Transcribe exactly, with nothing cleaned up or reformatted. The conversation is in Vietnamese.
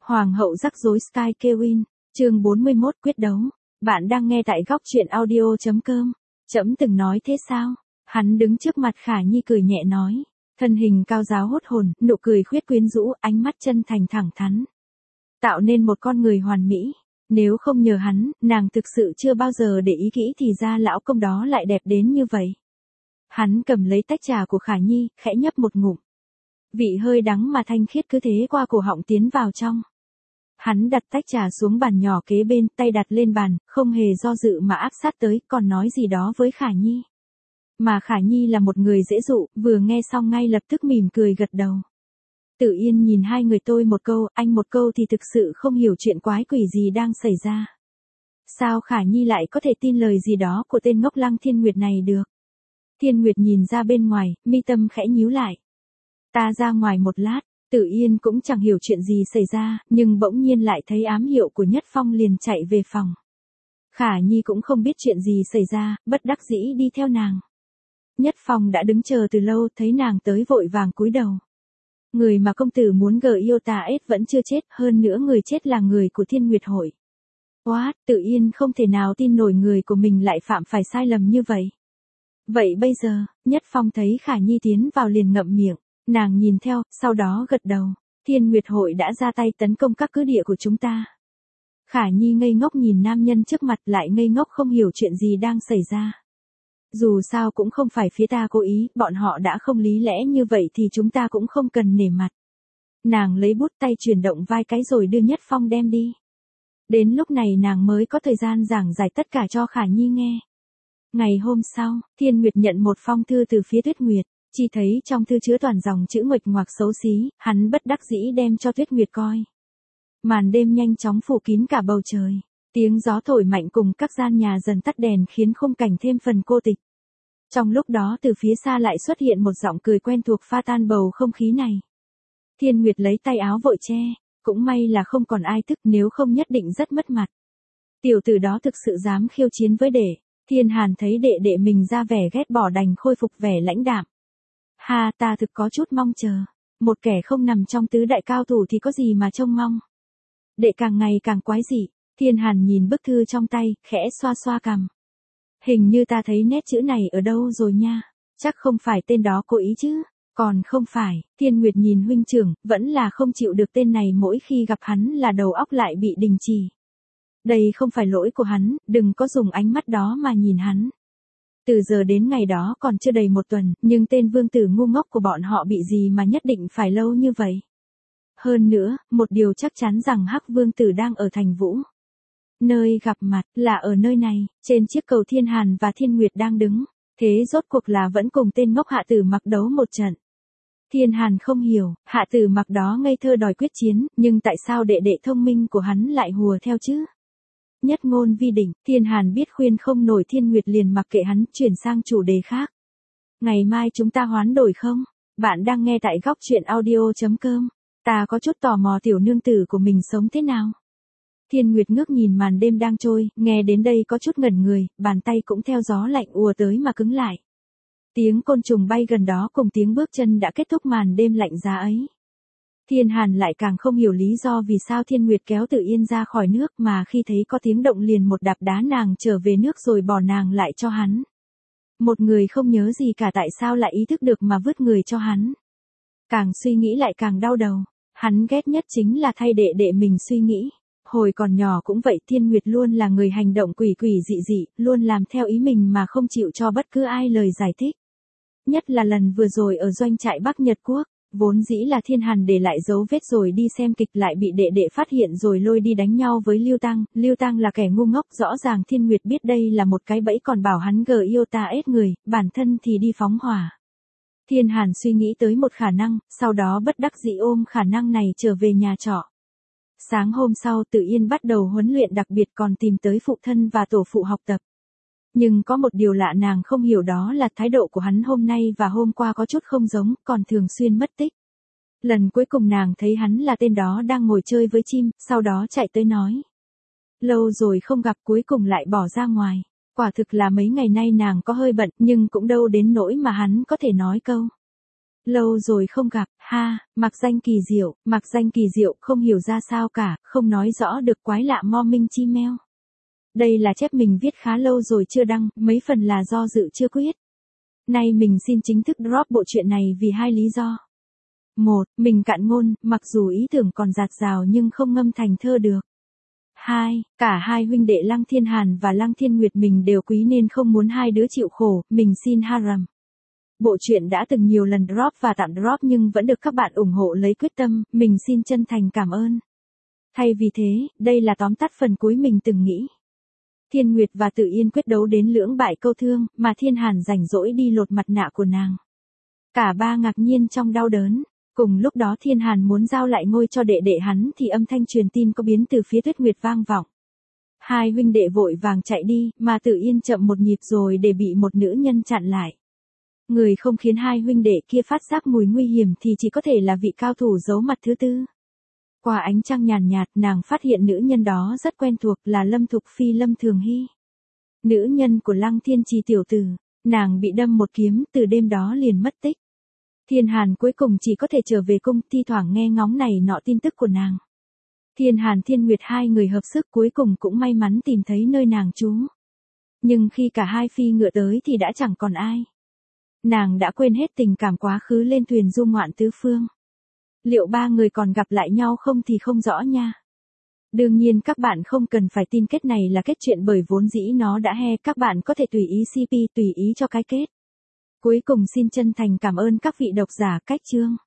Hoàng hậu rắc rối Sky Kewin, chương bốn mươi mốt quyết đấu. Bạn đang nghe tại góc truyện audio.com. Trẫm từng nói thế sao? Hắn đứng trước mặt Khả Nhi cười nhẹ nói. Thân hình cao giáo hốt hồn, nụ cười khuyết quyến rũ, ánh mắt chân thành thẳng thắn. Tạo nên một con người hoàn mỹ. Nếu không nhờ hắn, nàng thực sự chưa bao giờ để ý kỹ thì ra lão công đó lại đẹp đến như vậy. Hắn cầm lấy tách trà của Khả Nhi, khẽ nhấp một ngụm. Vị hơi đắng mà thanh khiết cứ thế qua cổ họng tiến vào trong. Hắn đặt tách trà xuống bàn nhỏ kế bên, tay đặt lên bàn, không hề do dự mà áp sát tới, còn nói gì đó với Khả Nhi. Mà Khả Nhi là một người dễ dụ, vừa nghe xong ngay lập tức mỉm cười gật đầu. Tử Yên nhìn hai người tôi một câu, anh một câu thì thực sự không hiểu chuyện quái quỷ gì đang xảy ra. Sao Khả Nhi lại có thể tin lời gì đó của tên ngốc Lăng Thiên Nguyệt này được? Thiên Nguyệt nhìn ra bên ngoài, mi tâm khẽ nhíu lại. Ta ra ngoài một lát. Tử Yên cũng chẳng hiểu chuyện gì xảy ra, nhưng bỗng nhiên lại thấy ám hiệu của Nhất Phong liền chạy về phòng. Khả Nhi cũng không biết chuyện gì xảy ra, bất đắc dĩ đi theo nàng. Nhất Phong đã đứng chờ từ lâu, thấy nàng tới vội vàng cúi đầu. Người mà công tử muốn gờ yêu ta ết vẫn chưa chết, hơn nữa người chết là người của Thiên Nguyệt hội. What, Tử Yên không thể nào tin nổi người của mình lại phạm phải sai lầm như vậy. Vậy bây giờ, Nhất Phong thấy Khả Nhi tiến vào liền ngậm miệng. Nàng nhìn theo, sau đó gật đầu. Thiên Nguyệt hội đã ra tay tấn công các cứ địa của chúng ta. Khả Nhi ngây ngốc nhìn nam nhân trước mặt, lại ngây ngốc không hiểu chuyện gì đang xảy ra. Dù sao cũng không phải phía ta cố ý, bọn họ đã không lý lẽ như vậy thì chúng ta cũng không cần nể mặt. Nàng lấy bút tay chuyển động vai cái rồi đưa Nhất Phong đem đi. Đến lúc này nàng mới có thời gian giảng giải tất cả cho Khả Nhi nghe. Ngày hôm sau, Thiên Nguyệt nhận một phong thư từ phía Tuyết Nguyệt. Chỉ thấy trong thư chứa toàn dòng chữ nguệch ngoạc xấu xí, hắn bất đắc dĩ đem cho Tuyết Nguyệt coi. Màn đêm nhanh chóng phủ kín cả bầu trời. Tiếng gió thổi mạnh cùng các gian nhà dần tắt đèn khiến khung cảnh thêm phần cô tịch. Trong lúc đó từ phía xa lại xuất hiện một giọng cười quen thuộc pha tan bầu không khí này. Thiên Nguyệt lấy tay áo vội che, cũng may là không còn ai thức, nếu không nhất định rất mất mặt. Tiểu tử đó thực sự dám khiêu chiến với đệ. Thiên Hàn thấy đệ đệ mình ra vẻ ghét bỏ đành khôi phục vẻ lãnh đạm. Ha, ta thực có chút mong chờ. Một kẻ không nằm trong tứ đại cao thủ thì có gì mà trông mong. Đệ càng ngày càng quái dị. Thiên Hàn nhìn bức thư trong tay, khẽ xoa xoa cằm. Hình như ta thấy nét chữ này ở đâu rồi nha. Chắc không phải tên đó cố ý chứ. Còn không phải, Thiên Nguyệt nhìn huynh trưởng, vẫn là không chịu được tên này, mỗi khi gặp hắn là đầu óc lại bị đình trì. Đây không phải lỗi của hắn, đừng có dùng ánh mắt đó mà nhìn hắn. Từ giờ đến ngày đó còn chưa đầy một tuần, nhưng tên vương tử ngu ngốc của bọn họ bị gì mà nhất định phải lâu như vậy. Hơn nữa, một điều chắc chắn rằng Hắc vương tử đang ở thành Vũ. Nơi gặp mặt là ở nơi này, trên chiếc cầu Thiên Hàn và Thiên Nguyệt đang đứng. Thế rốt cuộc là vẫn cùng tên ngốc Hạ Tử Mặc đấu một trận. Thiên Hàn không hiểu, Hạ Tử Mặc đó ngây thơ đòi quyết chiến, nhưng tại sao đệ đệ thông minh của hắn lại hùa theo chứ? Nhất ngôn vi đỉnh, Thiên Hàn biết khuyên không nổi Thiên Nguyệt liền mặc kệ hắn, chuyển sang chủ đề khác. Ngày mai chúng ta hoán đổi không? Bạn đang nghe tại góc truyện audio.com. Ta có chút tò mò tiểu nương tử của mình sống thế nào? Thiên Nguyệt ngước nhìn màn đêm đang trôi, nghe đến đây có chút ngẩn người, bàn tay cũng theo gió lạnh ùa tới mà cứng lại. Tiếng côn trùng bay gần đó cùng tiếng bước chân đã kết thúc màn đêm lạnh giá ấy. Thiên Hàn lại càng không hiểu lý do vì sao Thiên Nguyệt kéo Tử Yên ra khỏi nước, mà khi thấy có tiếng động liền một đạp đá nàng trở về nước rồi bỏ nàng lại cho hắn. Một người không nhớ gì cả tại sao lại ý thức được mà vứt người cho hắn. Càng suy nghĩ lại càng đau đầu. Hắn ghét nhất chính là thay đệ đệ mình suy nghĩ. Hồi còn nhỏ cũng vậy, Thiên Nguyệt luôn là người hành động quỷ quỷ dị dị, luôn làm theo ý mình mà không chịu cho bất cứ ai lời giải thích. Nhất là lần vừa rồi ở doanh trại Bắc Nhật Quốc. Vốn dĩ là Thiên Hàn để lại dấu vết rồi đi xem kịch, lại bị đệ đệ phát hiện rồi lôi đi đánh nhau với Lưu Tăng. Lưu Tăng là kẻ ngu ngốc, rõ ràng Thiên Nguyệt biết đây là một cái bẫy còn bảo hắn gờ yêu ta ết người, bản thân thì đi phóng hỏa. Thiên Hàn suy nghĩ tới một khả năng, sau đó bất đắc dĩ ôm khả năng này trở về nhà trọ. Sáng hôm sau Tử Yên bắt đầu huấn luyện đặc biệt, còn tìm tới phụ thân và tổ phụ học tập. Nhưng có một điều lạ nàng không hiểu, đó là thái độ của hắn hôm nay và hôm qua có chút không giống, còn thường xuyên mất tích. Lần cuối cùng nàng thấy hắn là tên đó đang ngồi chơi với chim, sau đó chạy tới nói. Lâu rồi không gặp, cuối cùng lại bỏ ra ngoài. Quả thực là mấy ngày nay nàng có hơi bận, nhưng cũng đâu đến nỗi mà hắn có thể nói câu. Lâu rồi không gặp, ha, mặc danh kỳ diệu, mặc danh kỳ diệu không hiểu ra sao cả, không nói rõ được quái lạ morning chimel. Đây là chép mình viết khá lâu rồi chưa đăng, mấy phần là do dự chưa quyết. Nay mình xin chính thức drop bộ truyện này vì hai lý do. Một, mình cạn ngôn, mặc dù ý tưởng còn dạt dào nhưng không ngâm thành thơ được. Hai, cả hai huynh đệ Lăng Thiên Hàn và Lăng Thiên Nguyệt mình đều quý nên không muốn hai đứa chịu khổ, mình xin haram. Bộ truyện đã từng nhiều lần drop và tạm drop nhưng vẫn được các bạn ủng hộ lấy quyết tâm, mình xin chân thành cảm ơn. Thay vì thế, đây là tóm tắt phần cuối mình từng nghĩ. Thiên Nguyệt và Tự Yên quyết đấu đến lưỡng bại câu thương, mà Thiên Hàn rảnh rỗi đi lột mặt nạ của nàng. Cả ba ngạc nhiên trong đau đớn. Cùng lúc đó Thiên Hàn muốn giao lại ngôi cho đệ đệ hắn thì âm thanh truyền tin có biến từ phía Tuyết Nguyệt vang vọng. Hai huynh đệ vội vàng chạy đi, mà Tự Yên chậm một nhịp rồi để bị một nữ nhân chặn lại. Người không khiến hai huynh đệ kia phát giác mùi nguy hiểm thì chỉ có thể là vị cao thủ giấu mặt thứ tư. Qua ánh trăng nhàn nhạt, nàng phát hiện nữ nhân đó rất quen thuộc là Lâm Thục Phi Lâm Thường Hy. Nữ nhân của Lăng Thiên Trì tiểu tử, nàng bị đâm một kiếm từ đêm đó liền mất tích. Thiên Hàn cuối cùng chỉ có thể trở về cung, thi thoảng nghe ngóng này nọ tin tức của nàng. Thiên Hàn Thiên Nguyệt hai người hợp sức cuối cùng cũng may mắn tìm thấy nơi nàng trú. Nhưng khi cả hai phi ngựa tới thì đã chẳng còn ai. Nàng đã quên hết tình cảm quá khứ lên thuyền du ngoạn tứ phương. Liệu ba người còn gặp lại nhau không thì không rõ nha. Đương nhiên các bạn không cần phải tin kết này là kết chuyện bởi vốn dĩ nó đã he, các bạn có thể tùy ý xê pê tùy ý cho cái kết. Cuối cùng xin chân thành cảm ơn các vị độc giả cách chương.